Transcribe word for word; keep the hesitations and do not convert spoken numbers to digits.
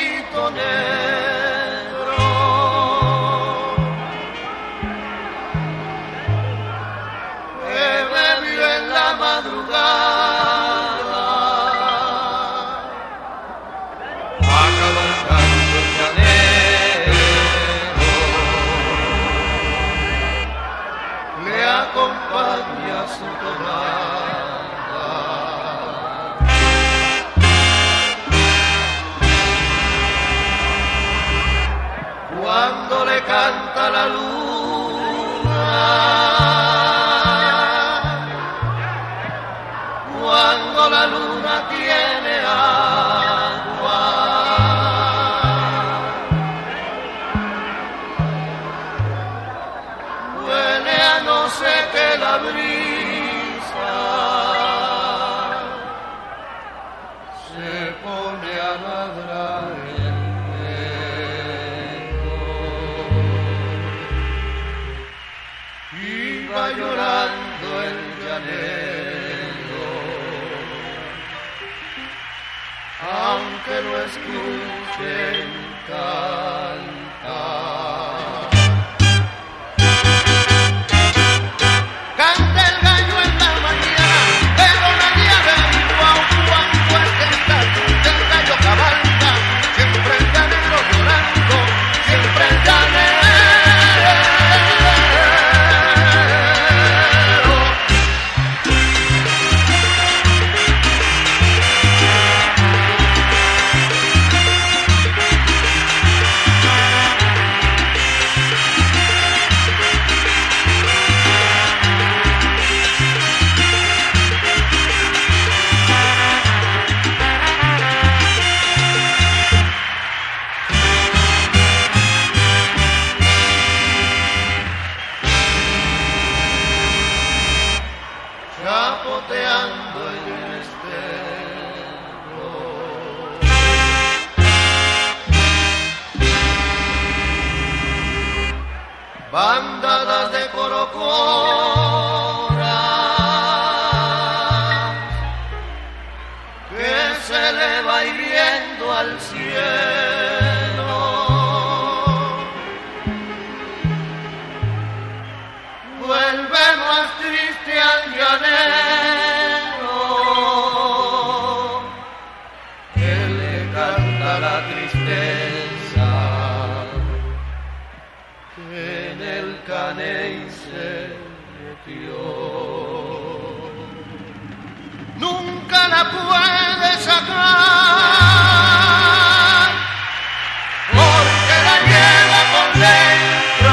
pollito negro. Que bebió en la madrugada, va cabalgando el llanero, le acompaña su tonada. Cuando le canta la luna, cuando la luna tiene agua, huele a no sé qué la brisa, se pone a ladrar el viento y va llorando el llanero, aunque lo escuchen cantar. Canta el gallo en la mañana, pero nadie ve guau guau pues que está el gallo cabalga, siempre el llanero llorando, siempre el llanero. Chapoteando en el estero, bandadas de corocoras que se le va hiriendo al cielo, vuelve más triste al llanero, que le canta la tristeza, que en el caney se metió. Nunca la puede sacar, porque la lleva por dentro.